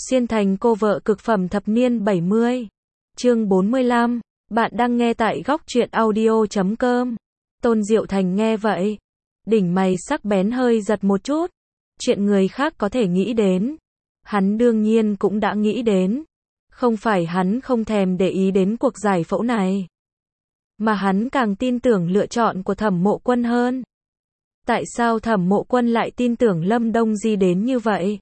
Xuyên thành cô vợ cực phẩm thập niên 70. Chương 45. Bạn đang nghe tại góc truyện audio.com. Tôn Diệu Thành nghe vậy, đỉnh mày sắc bén hơi giật một chút. Chuyện người khác có thể nghĩ đến, hắn đương nhiên cũng đã nghĩ đến. Không phải hắn không thèm để ý đến cuộc giải phẫu này, mà hắn càng tin tưởng lựa chọn của Thẩm Mộ Quân hơn. Tại sao Thẩm Mộ Quân lại tin tưởng Lâm Đông Di đến như vậy?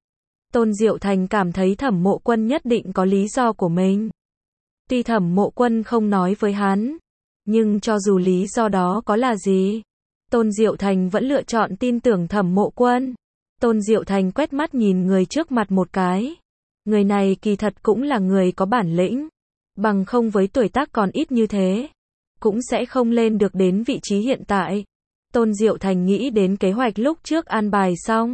Tôn Diệu Thành cảm thấy Thẩm Mộ Quân nhất định có lý do của mình. Tuy Thẩm Mộ Quân không nói với hắn, nhưng cho dù lý do đó có là gì, Tôn Diệu Thành vẫn lựa chọn tin tưởng Thẩm Mộ Quân. Tôn Diệu Thành quét mắt nhìn người trước mặt một cái. Người này kỳ thật cũng là người có bản lĩnh, bằng không với tuổi tác còn ít như thế, cũng sẽ không lên được đến vị trí hiện tại. Tôn Diệu Thành nghĩ đến kế hoạch lúc trước an bài xong,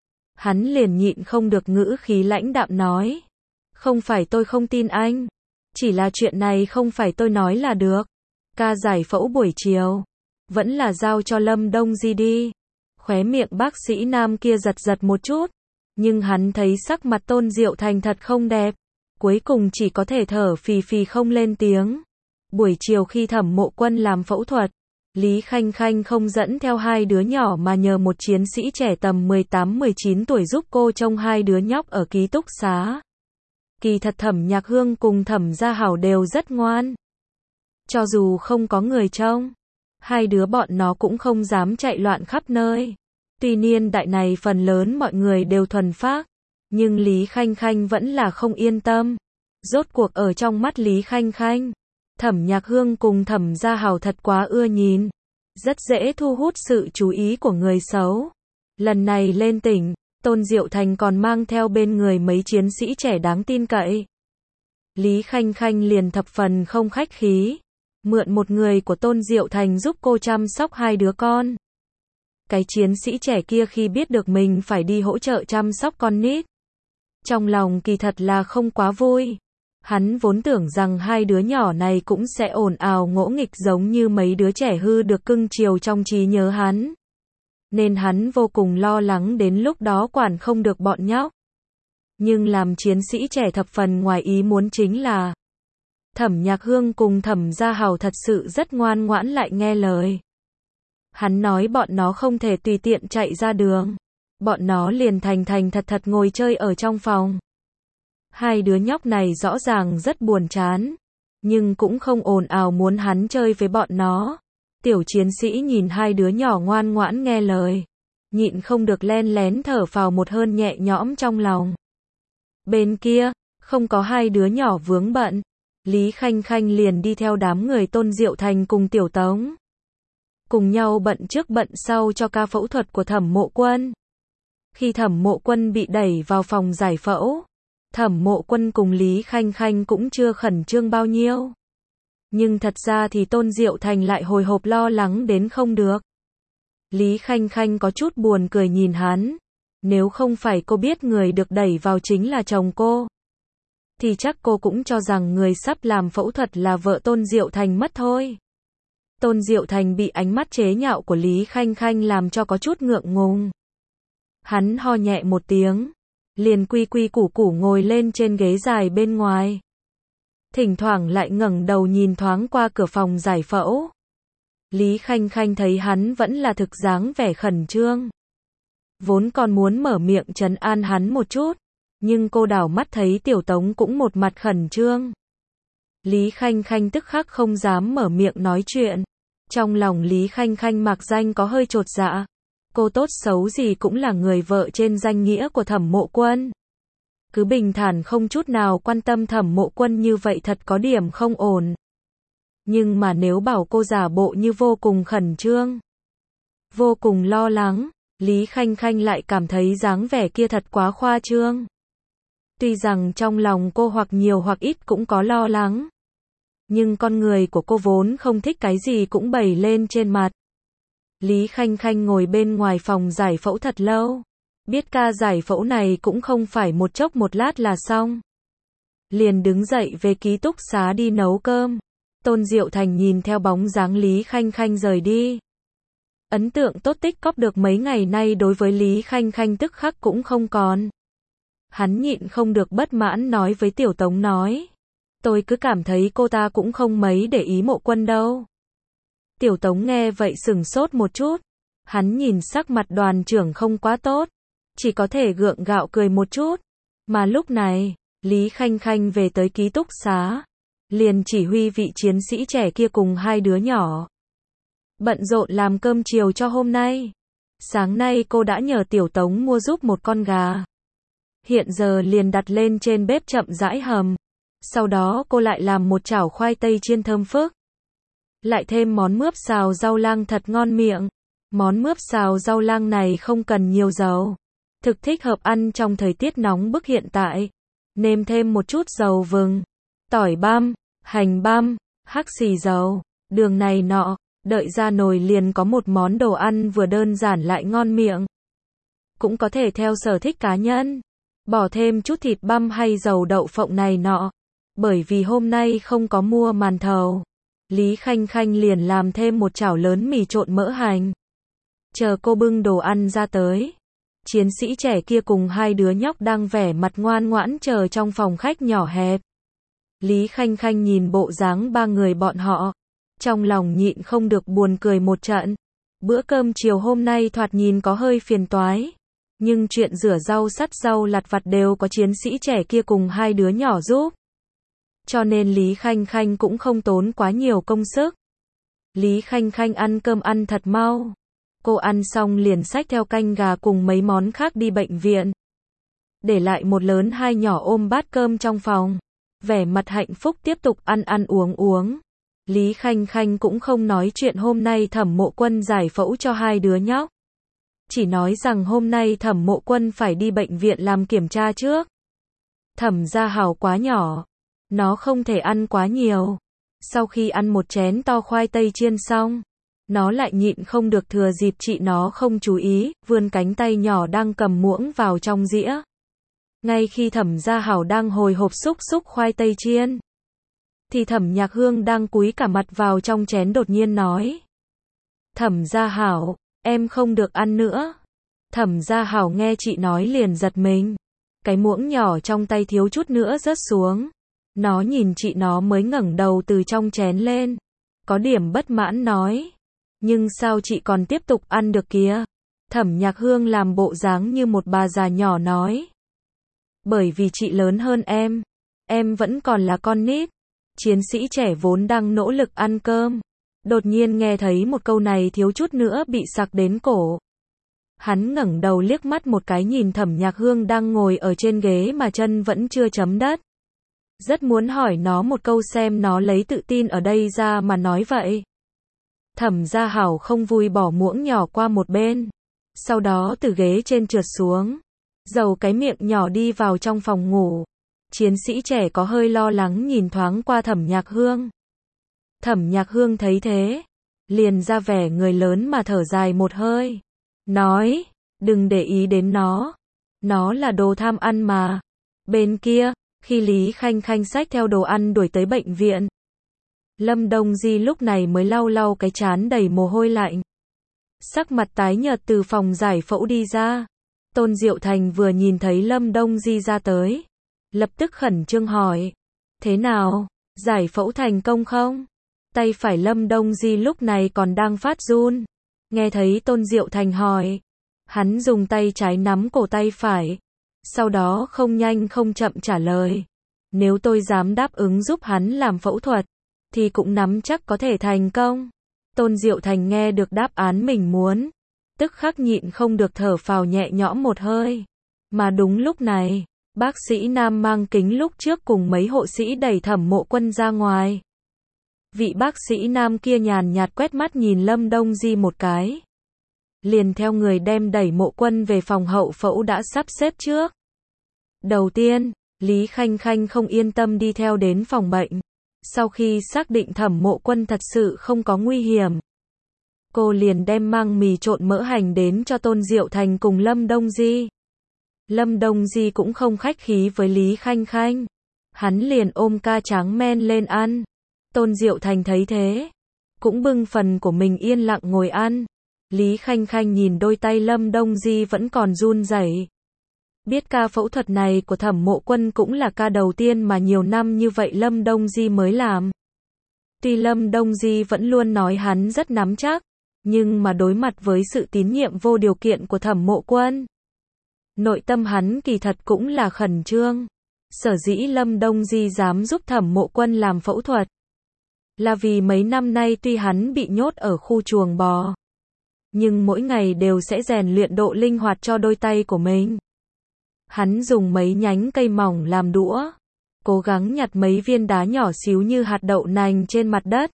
hắn liền nhịn không được ngữ khí lãnh đạm nói. Không phải tôi không tin anh, chỉ là chuyện này không phải tôi nói là được. Ca giải phẫu buổi chiều, vẫn là giao cho Lâm Đông Di đi. Khóe miệng bác sĩ nam kia giật giật một chút, nhưng hắn thấy sắc mặt Tôn Diệu Thành thật không đẹp, cuối cùng chỉ có thể thở phì phì không lên tiếng. Buổi chiều khi Thẩm Mộ Quân làm phẫu thuật, Lý Khanh Khanh không dẫn theo hai đứa nhỏ mà nhờ một chiến sĩ trẻ tầm 18-19 tuổi giúp cô trông hai đứa nhóc ở ký túc xá. Kỳ thật Thẩm Nhạc Hương cùng Thẩm Gia Hảo đều rất ngoan. Cho dù không có người trông, hai đứa bọn nó cũng không dám chạy loạn khắp nơi. Tuy niên đại này phần lớn mọi người đều thuần phác, nhưng Lý Khanh Khanh vẫn là không yên tâm. Rốt cuộc ở trong mắt Lý Khanh Khanh, Thẩm Nhạc Hương cùng Thẩm Gia Hảo thật quá ưa nhìn, rất dễ thu hút sự chú ý của người xấu. Lần này lên tỉnh, Tôn Diệu Thành còn mang theo bên người mấy chiến sĩ trẻ đáng tin cậy. Lý Khanh Khanh liền thập phần không khách khí, mượn một người của Tôn Diệu Thành giúp cô chăm sóc hai đứa con. Cái chiến sĩ trẻ kia khi biết được mình phải đi hỗ trợ chăm sóc con nít, trong lòng kỳ thật là không quá vui. Hắn vốn tưởng rằng hai đứa nhỏ này cũng sẽ ồn ào ngỗ nghịch giống như mấy đứa trẻ hư được cưng chiều trong trí nhớ hắn, nên hắn vô cùng lo lắng đến lúc đó quản không được bọn nhóc. Nhưng làm chiến sĩ trẻ thập phần ngoài ý muốn chính là Thẩm Nhạc Hương cùng Thẩm Gia Hảo thật sự rất ngoan ngoãn lại nghe lời. Hắn nói bọn nó không thể tùy tiện chạy ra đường, bọn nó liền thành thật thật ngồi chơi ở trong phòng. Hai đứa nhóc này rõ ràng rất buồn chán, nhưng cũng không ồn ào muốn hắn chơi với bọn nó. Tiểu chiến sĩ nhìn hai đứa nhỏ ngoan ngoãn nghe lời, nhịn không được len lén thở phào một hơi nhẹ nhõm trong lòng. Bên kia, không có hai đứa nhỏ vướng bận, Lý Khanh Khanh liền đi theo đám người Tôn Diệu Thành cùng Tiểu Tống, cùng nhau bận trước bận sau cho ca phẫu thuật của Thẩm Mộ Quân. Khi Thẩm Mộ Quân bị đẩy vào phòng giải phẫu, Thẩm Mộ Quân cùng Lý Khanh Khanh cũng chưa khẩn trương bao nhiêu. Nhưng thật ra thì Tôn Diệu Thành lại hồi hộp lo lắng đến không được. Lý Khanh Khanh có chút buồn cười nhìn hắn. Nếu không phải cô biết người được đẩy vào chính là chồng cô, thì chắc cô cũng cho rằng người sắp làm phẫu thuật là vợ Tôn Diệu Thành mất thôi. Tôn Diệu Thành bị ánh mắt chế nhạo của Lý Khanh Khanh làm cho có chút ngượng ngùng. Hắn ho nhẹ một tiếng, liền quy quy củ củ ngồi lên trên ghế dài bên ngoài. Thỉnh thoảng lại ngẩng đầu nhìn thoáng qua cửa phòng giải phẫu. Lý Khanh Khanh thấy hắn vẫn là thực dáng vẻ khẩn trương, vốn còn muốn mở miệng trấn an hắn một chút, nhưng cô đảo mắt thấy Tiểu Tống cũng một mặt khẩn trương. Lý Khanh Khanh tức khắc không dám mở miệng nói chuyện. Trong lòng Lý Khanh Khanh mạc danh có hơi chột dạ. Cô tốt xấu gì cũng là người vợ trên danh nghĩa của Thẩm Mộ Quân. Cứ bình thản không chút nào quan tâm Thẩm Mộ Quân như vậy thật có điểm không ổn. Nhưng mà nếu bảo cô giả bộ như vô cùng khẩn trương, vô cùng lo lắng, Lý Khanh Khanh lại cảm thấy dáng vẻ kia thật quá khoa trương. Tuy rằng trong lòng cô hoặc nhiều hoặc ít cũng có lo lắng, nhưng con người của cô vốn không thích cái gì cũng bày lên trên mặt. Lý Khanh Khanh ngồi bên ngoài phòng giải phẫu thật lâu, biết ca giải phẫu này cũng không phải một chốc một lát là xong. Liền đứng dậy về ký túc xá đi nấu cơm. Tôn Diệu Thành nhìn theo bóng dáng Lý Khanh Khanh rời đi. Ấn tượng tốt tích cóp được mấy ngày nay đối với Lý Khanh Khanh tức khắc cũng không còn. Hắn nhịn không được bất mãn nói với Tiểu Tống nói. Tôi cứ cảm thấy cô ta cũng không mấy để ý Mộ Quân đâu. Tiểu Tống nghe vậy sửng sốt một chút. Hắn nhìn sắc mặt đoàn trưởng không quá tốt. Chỉ có thể gượng gạo cười một chút. Mà lúc này, Lý Khanh Khanh về tới ký túc xá. Liền chỉ huy vị chiến sĩ trẻ kia cùng hai đứa nhỏ. Bận rộn làm cơm chiều cho hôm nay. Sáng nay cô đã nhờ Tiểu Tống mua giúp một con gà. Hiện giờ liền đặt lên trên bếp chậm rãi hầm. Sau đó cô lại làm một chảo khoai tây chiên thơm phức. Lại thêm món mướp xào rau lang thật ngon miệng. Món mướp xào rau lang này không cần nhiều dầu. Thực thích hợp ăn trong thời tiết nóng bức hiện tại. Nêm thêm một chút dầu vừng, tỏi băm, hành băm, hắc xì dầu, đường này nọ. Đợi ra nồi liền có một món đồ ăn vừa đơn giản lại ngon miệng. Cũng có thể theo sở thích cá nhân. Bỏ thêm chút thịt băm hay dầu đậu phộng này nọ. Bởi vì hôm nay không có mua màn thầu. Lý Khanh Khanh liền làm thêm một chảo lớn mì trộn mỡ hành. Chờ cô bưng đồ ăn ra tới. Chiến sĩ trẻ kia cùng hai đứa nhóc đang vẻ mặt ngoan ngoãn chờ trong phòng khách nhỏ hẹp. Lý Khanh Khanh nhìn bộ dáng ba người bọn họ. Trong lòng nhịn không được buồn cười một trận. Bữa cơm chiều hôm nay thoạt nhìn có hơi phiền toái. Nhưng chuyện rửa rau sắt rau lặt vặt đều có chiến sĩ trẻ kia cùng hai đứa nhỏ giúp. Cho nên Lý Khanh Khanh cũng không tốn quá nhiều công sức. Lý Khanh Khanh ăn cơm ăn thật mau. Cô ăn xong liền xách theo canh gà cùng mấy món khác đi bệnh viện. Để lại một lớn hai nhỏ ôm bát cơm trong phòng. Vẻ mặt hạnh phúc tiếp tục ăn uống. Lý Khanh Khanh cũng không nói chuyện hôm nay Thẩm Mộ Quân giải phẫu cho hai đứa nhóc. Chỉ nói rằng hôm nay Thẩm Mộ Quân phải đi bệnh viện làm kiểm tra trước. Thẩm Gia Hảo quá nhỏ. Nó không thể ăn quá nhiều. Sau khi ăn một chén to khoai tây chiên xong. Nó lại nhịn không được thừa dịp chị nó không chú ý, vươn cánh tay nhỏ đang cầm muỗng vào trong dĩa. Ngay khi Thẩm Gia Hảo đang hồi hộp xúc khoai tây chiên. Thì Thẩm Nhạc Hương đang cúi cả mặt vào trong chén đột nhiên nói. Thẩm Gia Hảo, em không được ăn nữa. Thẩm Gia Hảo nghe chị nói liền giật mình. Cái muỗng nhỏ trong tay thiếu chút nữa rớt xuống. Nó nhìn chị nó mới ngẩng đầu từ trong chén lên. Có điểm bất mãn nói. Nhưng sao chị còn tiếp tục ăn được kìa? Thẩm Nhạc Hương làm bộ dáng như một bà già nhỏ nói. Bởi vì chị lớn hơn em vẫn còn là con nít. Chiến sĩ trẻ vốn đang nỗ lực ăn cơm. Đột nhiên nghe thấy một câu này thiếu chút nữa bị sặc đến cổ. Hắn ngẩng đầu liếc mắt một cái nhìn Thẩm Nhạc Hương đang ngồi ở trên ghế mà chân vẫn chưa chấm đất. Rất muốn hỏi nó một câu xem nó lấy tự tin ở đây ra mà nói vậy. Thẩm Gia Hảo không vui bỏ muỗng nhỏ qua một bên. Sau đó từ ghế trên trượt xuống. Dầu cái miệng nhỏ đi vào trong phòng ngủ. Chiến sĩ trẻ có hơi lo lắng nhìn thoáng qua Thẩm Nhạc Hương. Thẩm Nhạc Hương thấy thế. Liền ra vẻ người lớn mà thở dài một hơi. Nói, đừng để ý đến nó. Nó là đồ tham ăn mà. Bên kia, khi Lý Khanh Khanh xách theo đồ ăn đuổi tới bệnh viện. Lâm Đông Di lúc này mới lau cái trán đầy mồ hôi lạnh. Sắc mặt tái nhợt từ phòng giải phẫu đi ra. Tôn Diệu Thành vừa nhìn thấy Lâm Đông Di ra tới. Lập tức khẩn trương hỏi. Thế nào, giải phẫu thành công không? Tay phải Lâm Đông Di lúc này còn đang phát run. Nghe thấy Tôn Diệu Thành hỏi. Hắn dùng tay trái nắm cổ tay phải. Sau đó không nhanh không chậm trả lời. Nếu tôi dám đáp ứng giúp hắn làm phẫu thuật. Thì cũng nắm chắc có thể thành công. Tôn Diệu Thành nghe được đáp án mình muốn. Tức khắc nhịn không được thở phào nhẹ nhõm một hơi. Mà đúng lúc này, bác sĩ nam mang kính lúc trước cùng mấy hộ sĩ đẩy Thẩm Mộ Quân ra ngoài. Vị bác sĩ nam kia nhàn nhạt quét mắt nhìn Lâm Đông Di một cái. Liền theo người đem đẩy Mộ Quân về phòng hậu phẫu đã sắp xếp trước. Đầu tiên, Lý Khanh Khanh không yên tâm đi theo đến phòng bệnh. Sau khi xác định Thẩm Mộ Quân thật sự không có nguy hiểm. Cô liền đem mang mì trộn mỡ hành đến cho Tôn Diệu Thành cùng Lâm Đông Di. Lâm Đông Di cũng không khách khí với Lý Khanh Khanh. Hắn liền ôm ca tráng men lên ăn. Tôn Diệu Thành thấy thế. Cũng bưng phần của mình yên lặng ngồi ăn. Lý Khanh Khanh nhìn đôi tay Lâm Đông Di vẫn còn run rẩy. Biết ca phẫu thuật này của Thẩm Mộ Quân cũng là ca đầu tiên mà nhiều năm như vậy Lâm Đông Di mới làm. Tuy Lâm Đông Di vẫn luôn nói hắn rất nắm chắc, nhưng mà đối mặt với sự tín nhiệm vô điều kiện của Thẩm Mộ Quân, nội tâm hắn kỳ thật cũng là khẩn trương. Sở dĩ Lâm Đông Di dám giúp Thẩm Mộ Quân làm phẫu thuật, là vì mấy năm nay tuy hắn bị nhốt ở khu chuồng bò, nhưng mỗi ngày đều sẽ rèn luyện độ linh hoạt cho đôi tay của mình. Hắn dùng mấy nhánh cây mỏng làm đũa, cố gắng nhặt mấy viên đá nhỏ xíu như hạt đậu nành trên mặt đất.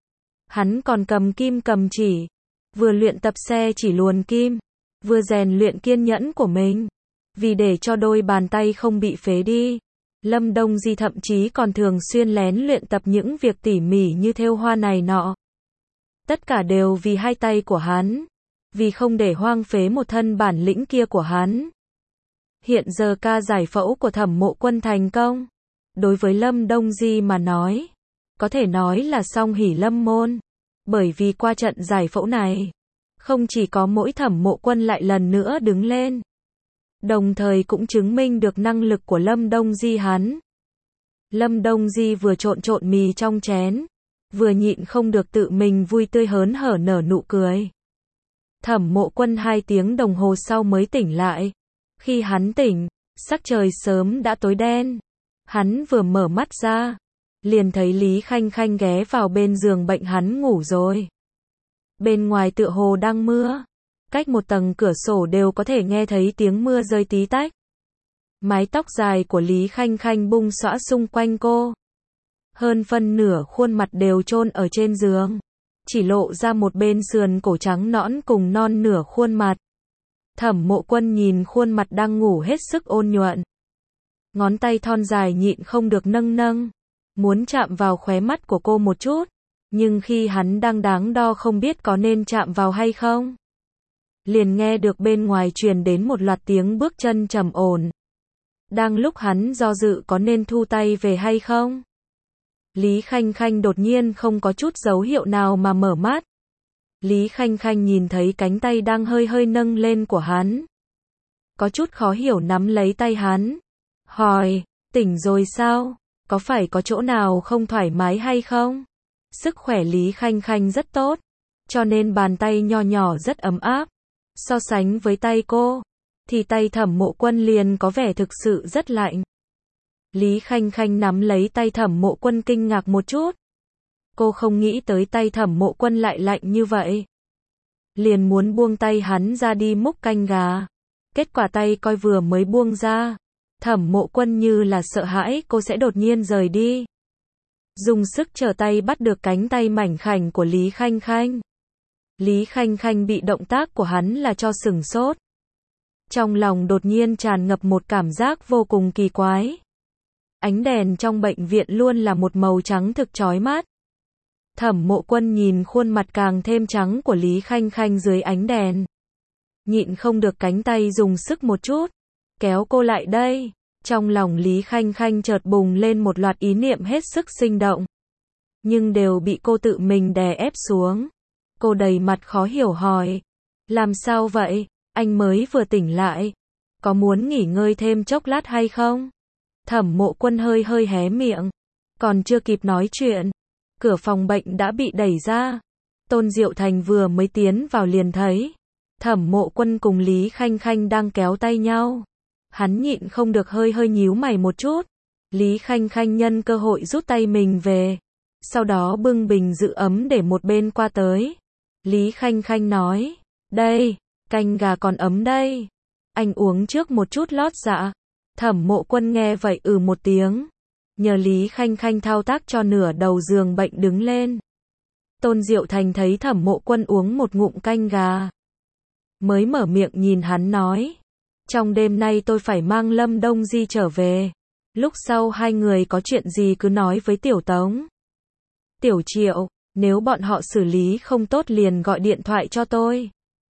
Hắn còn cầm kim cầm chỉ, vừa luyện tập xe chỉ luồn kim, vừa rèn luyện kiên nhẫn của mình. Vì để cho đôi bàn tay không bị phế đi, Lâm Đông Di thậm chí còn thường xuyên lén luyện tập những việc tỉ mỉ như thêu hoa này nọ. Tất cả đều vì hai tay của hắn, vì không để hoang phế một thân bản lĩnh kia của hắn. Hiện giờ ca giải phẫu của Thẩm Mộ Quân thành công. Đối với Lâm Đông Di mà nói, có thể nói là song hỷ lâm môn. Bởi vì qua trận giải phẫu này, không chỉ có mỗi Thẩm Mộ Quân lại lần nữa đứng lên, đồng thời cũng chứng minh được năng lực của Lâm Đông Di hắn. Lâm Đông Di vừa trộn mì trong chén, vừa nhịn không được tự mình vui tươi hớn hở nở nụ cười. Thẩm Mộ Quân 2 tiếng đồng hồ sau mới tỉnh lại. Khi hắn tỉnh, sắc trời sớm đã tối đen. Hắn vừa mở mắt ra, liền thấy Lý Khanh Khanh ghé vào bên giường bệnh hắn ngủ rồi. Bên ngoài tựa hồ đang mưa, cách một tầng cửa sổ đều có thể nghe thấy tiếng mưa rơi tí tách. Mái tóc dài của Lý Khanh Khanh bung xõa xung quanh cô. Hơn phân nửa khuôn mặt đều chôn ở trên giường, chỉ lộ ra một bên sườn cổ trắng nõn cùng non nửa khuôn mặt. Thẩm Mộ Quân nhìn khuôn mặt đang ngủ hết sức ôn nhuận. Ngón tay thon dài nhịn không được nâng, muốn chạm vào khóe mắt của cô một chút, nhưng khi hắn đang đắn đo không biết có nên chạm vào hay không, liền nghe được bên ngoài truyền đến một loạt tiếng bước chân trầm ổn. Đang lúc hắn do dự có nên thu tay về hay không, Lý Khanh Khanh đột nhiên không có chút dấu hiệu nào mà mở mắt. Lý Khanh Khanh nhìn thấy cánh tay đang hơi hơi nâng lên của hắn, có chút khó hiểu nắm lấy tay hắn, hỏi, tỉnh rồi sao? Có phải có chỗ nào không thoải mái hay không? Sức khỏe Lý Khanh Khanh rất tốt, cho nên bàn tay nho nhỏ rất ấm áp. So sánh với tay cô, thì tay Thẩm Mộ Quân liền có vẻ thực sự rất lạnh. Lý Khanh Khanh nắm lấy tay Thẩm Mộ Quân kinh ngạc một chút. Cô không nghĩ tới tay Thẩm Mộ Quân lại lạnh như vậy. Liền muốn buông tay hắn ra đi múc canh gà. Kết quả tay coi vừa mới buông ra, Thẩm Mộ Quân như là sợ hãi cô sẽ đột nhiên rời đi. Dùng sức trở tay bắt được cánh tay mảnh khảnh của Lý Khanh Khanh. Lý Khanh Khanh bị động tác của hắn là cho sửng sốt. Trong lòng đột nhiên tràn ngập một cảm giác vô cùng kỳ quái. Ánh đèn trong bệnh viện luôn là một màu trắng thực chói mắt. Thẩm Mộ Quân nhìn khuôn mặt càng thêm trắng của Lý Khanh Khanh dưới ánh đèn, nhịn không được cánh tay dùng sức một chút, kéo cô lại đây. Trong lòng Lý Khanh Khanh chợt bùng lên một loạt ý niệm hết sức sinh động, nhưng đều bị cô tự mình đè ép xuống. Cô đầy mặt khó hiểu hỏi, làm sao vậy, anh mới vừa tỉnh lại, có muốn nghỉ ngơi thêm chốc lát hay không? Thẩm Mộ Quân hơi hơi hé miệng, còn chưa kịp nói chuyện, cửa phòng bệnh đã bị đẩy ra. Tôn Diệu Thành vừa mới tiến vào liền thấy Thẩm Mộ Quân cùng Lý Khanh Khanh đang kéo tay nhau. Hắn nhịn không được hơi hơi nhíu mày một chút. Lý Khanh Khanh nhân cơ hội rút tay mình về, sau đó bưng bình giữ ấm để một bên qua tới. Lý Khanh Khanh nói, đây, canh gà còn ấm đây, anh uống trước một chút lót dạ. Thẩm Mộ Quân nghe vậy một tiếng, nhờ Lý Khanh Khanh thao tác cho nửa đầu giường bệnh đứng lên. Tôn Diệu Thành thấy Thẩm Mộ Quân uống một ngụm canh gà, mới mở miệng nhìn hắn nói, trong đêm nay tôi phải mang Lâm Đông Di trở về, lúc sau hai người có chuyện gì cứ nói với Tiểu Tống, Tiểu Triệu, nếu bọn họ xử lý không tốt liền gọi điện thoại cho tôi.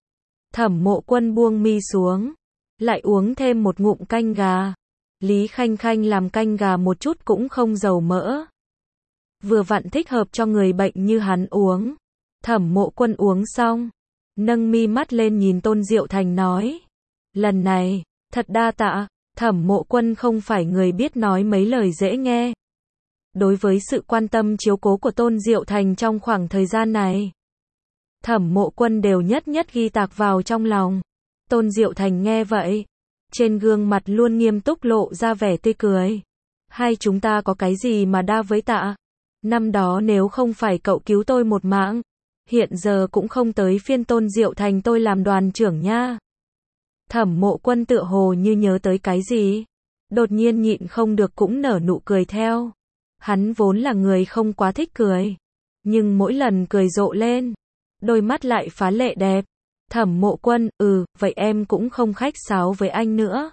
Thẩm Mộ Quân buông mi xuống, lại uống thêm một ngụm canh gà. Lý Khanh Khanh làm canh gà một chút cũng không dầu mỡ, vừa vặn thích hợp cho người bệnh như hắn uống. Thẩm Mộ Quân uống xong, nâng mi mắt lên nhìn Tôn Diệu Thành nói, lần này, thật đa tạ, Thẩm Mộ Quân không phải người biết nói mấy lời dễ nghe. Đối với sự quan tâm chiếu cố của Tôn Diệu Thành trong khoảng thời gian này, Thẩm Mộ Quân đều nhất nhất ghi tạc vào trong lòng. Tôn Diệu Thành nghe vậy, trên gương mặt luôn nghiêm túc lộ ra vẻ tươi cười. Hai chúng ta có cái gì mà đa với tạ? Năm đó nếu không phải cậu cứu tôi một mạng, hiện giờ cũng không tới phiên Tôn Diệu Thành tôi làm đoàn trưởng nha. Thẩm Mộ Quân tựa hồ như nhớ tới cái gì, đột nhiên nhịn không được cũng nở nụ cười theo. Hắn vốn là người không quá thích cười, nhưng mỗi lần cười rộ lên, đôi mắt lại phá lệ đẹp. Thẩm Mộ Quân, vậy em cũng không khách sáo với anh nữa.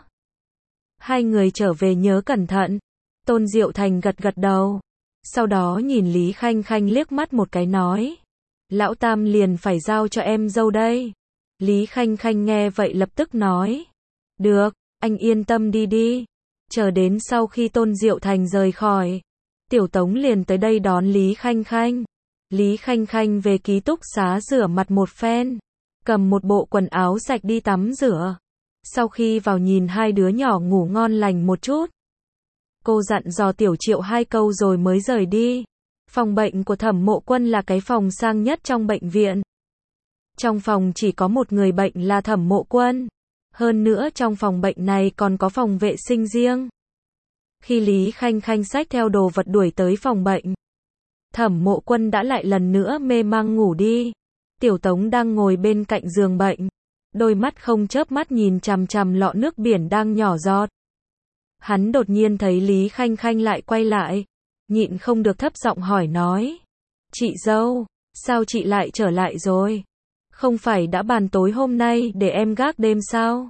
Hai người trở về nhớ cẩn thận. Tôn Diệu Thành gật gật đầu, sau đó nhìn Lý Khanh Khanh liếc mắt một cái nói, lão Tam liền phải giao cho em dâu đây. Lý Khanh Khanh nghe vậy lập tức nói, được, anh yên tâm đi đi. Chờ đến sau khi Tôn Diệu Thành rời khỏi, Tiểu Tống liền tới đây đón Lý Khanh Khanh. Lý Khanh Khanh về ký túc xá rửa mặt một phen, cầm một bộ quần áo sạch đi tắm rửa. Sau khi vào nhìn hai đứa nhỏ ngủ ngon lành một chút, cô dặn dò Tiểu Triệu hai câu rồi mới rời đi. Phòng bệnh của Thẩm Mộ Quân là cái phòng sang nhất trong bệnh viện. Trong phòng chỉ có một người bệnh là Thẩm Mộ Quân. Hơn nữa trong phòng bệnh này còn có phòng vệ sinh riêng. Khi Lý Khanh Khanh xách theo đồ vật đuổi tới phòng bệnh, Thẩm Mộ Quân đã lại lần nữa mê mang ngủ đi. Tiểu Tống đang ngồi bên cạnh giường bệnh, đôi mắt không chớp mắt nhìn chằm chằm lọ nước biển đang nhỏ giọt. Hắn đột nhiên thấy Lý Khanh Khanh lại quay lại, nhịn không được thấp giọng hỏi nói, chị dâu, sao chị lại trở lại rồi? Không phải đã bàn tối hôm nay để em gác đêm sao?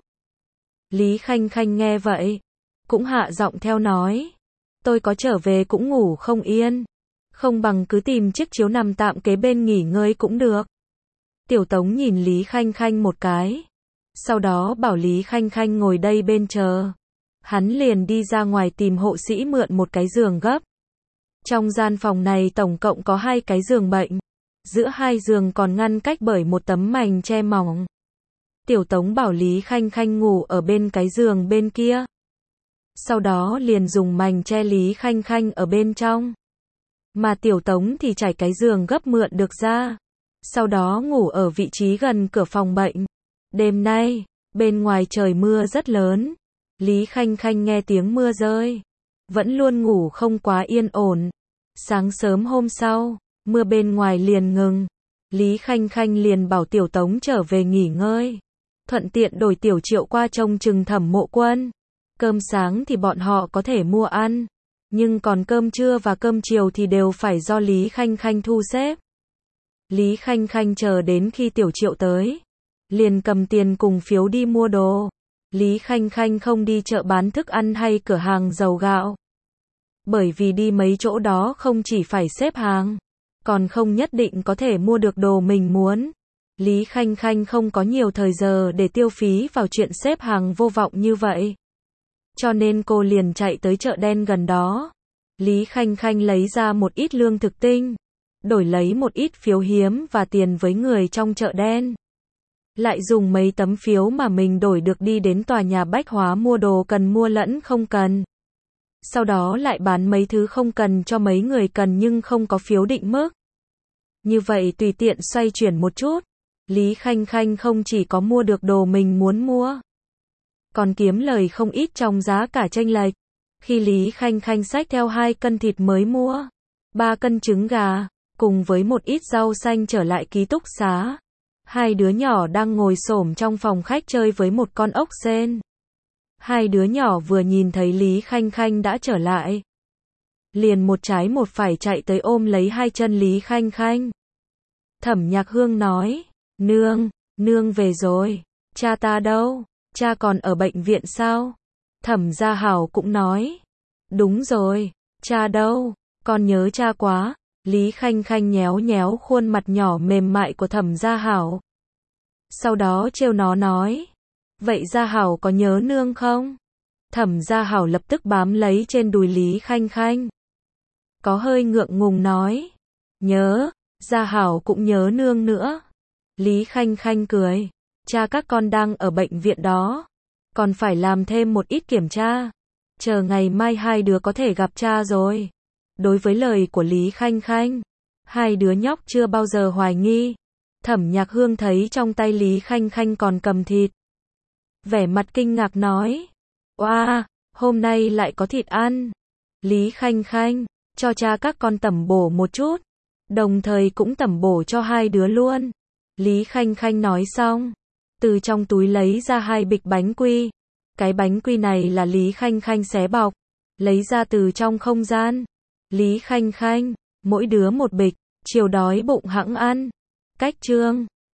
Lý Khanh Khanh nghe vậy, cũng hạ giọng theo nói, tôi có trở về cũng ngủ không yên, không bằng cứ tìm chiếc chiếu nằm tạm kế bên nghỉ ngơi cũng được. Tiểu Tống nhìn Lý Khanh Khanh một cái, sau đó bảo Lý Khanh Khanh ngồi đây bên chờ. Hắn liền đi ra ngoài tìm hộ sĩ mượn một cái giường gấp. Trong gian phòng này tổng cộng có 2 cái giường bệnh, giữa 2 giường còn ngăn cách bởi một tấm mành che mỏng. Tiểu Tống bảo Lý Khanh Khanh ngủ ở bên cái giường bên kia, sau đó liền dùng mành che Lý Khanh Khanh ở bên trong, mà Tiểu Tống thì trải cái giường gấp mượn được ra, sau đó ngủ ở vị trí gần cửa phòng bệnh. Đêm nay, bên ngoài trời mưa rất lớn, Lý Khanh Khanh nghe tiếng mưa rơi, vẫn luôn ngủ không quá yên ổn. Sáng sớm hôm sau, mưa bên ngoài liền ngừng, Lý Khanh Khanh liền bảo Tiểu Tống trở về nghỉ ngơi, thuận tiện đổi Tiểu Triệu qua trông chừng Thẩm Mộ Quân. Cơm sáng thì bọn họ có thể mua ăn, nhưng còn cơm trưa và cơm chiều thì đều phải do Lý Khanh Khanh thu xếp. Lý Khanh Khanh chờ đến khi Tiểu Triệu tới, liền cầm tiền cùng phiếu đi mua đồ. Lý Khanh Khanh không đi chợ bán thức ăn hay cửa hàng dầu gạo, bởi vì đi mấy chỗ đó không chỉ phải xếp hàng, còn không nhất định có thể mua được đồ mình muốn. Lý Khanh Khanh không có nhiều thời giờ để tiêu phí vào chuyện xếp hàng vô vọng như vậy, cho nên cô liền chạy tới chợ đen gần đó. Lý Khanh Khanh lấy ra một ít lương thực tinh, đổi lấy một ít phiếu hiếm và tiền với người trong chợ đen. Lại dùng mấy tấm phiếu mà mình đổi được đi đến tòa nhà bách hóa mua đồ cần mua lẫn không cần. Sau đó lại bán mấy thứ không cần cho mấy người cần nhưng không có phiếu định mức. Như vậy tùy tiện xoay chuyển một chút, Lý Khanh Khanh không chỉ có mua được đồ mình muốn mua, còn kiếm lời không ít trong giá cả chênh lệch. Khi Lý Khanh Khanh xách theo 2 cân thịt mới mua, 3 cân trứng gà, cùng với một ít rau xanh trở lại ký túc xá, hai đứa nhỏ đang ngồi xổm trong phòng khách chơi với một con ốc sên. Hai đứa nhỏ vừa nhìn thấy Lý Khanh Khanh đã trở lại, liền một trái một phải chạy tới ôm lấy 2 chân Lý Khanh Khanh. Thẩm Nhạc Hương nói, nương về rồi, cha ta đâu, cha còn ở bệnh viện sao? Thẩm Gia Hảo cũng nói, đúng rồi, cha đâu, con nhớ cha quá. Lý Khanh Khanh nhéo nhéo khuôn mặt nhỏ mềm mại của Thẩm Gia Hảo, sau đó trêu nó nói, vậy Gia Hảo có nhớ nương không? Thẩm Gia Hảo lập tức bám lấy trên đùi Lý Khanh Khanh, có hơi ngượng ngùng nói, nhớ, Gia Hảo cũng nhớ nương nữa. Lý Khanh Khanh cười, cha các con đang ở bệnh viện đó, Còn phải làm thêm một ít kiểm tra. Chờ ngày mai hai đứa có thể gặp cha rồi. Đối với lời của Lý Khanh Khanh, hai đứa nhóc chưa bao giờ hoài nghi. Thẩm Nhạc Hương thấy trong tay Lý Khanh Khanh còn cầm thịt. Vẻ mặt kinh ngạc nói. Oa, hôm nay lại có thịt ăn. Lý Khanh Khanh, cho cha các con tẩm bổ một chút. Đồng thời cũng tẩm bổ cho hai đứa luôn. Lý Khanh Khanh nói xong, từ trong túi lấy ra 2 bịch bánh quy. Cái bánh quy này là Lý Khanh Khanh xé bọc, lấy ra từ trong không gian. Lý Khanh Khanh, mỗi đứa một bịch, chiều đói bụng hẵng ăn. Cách chương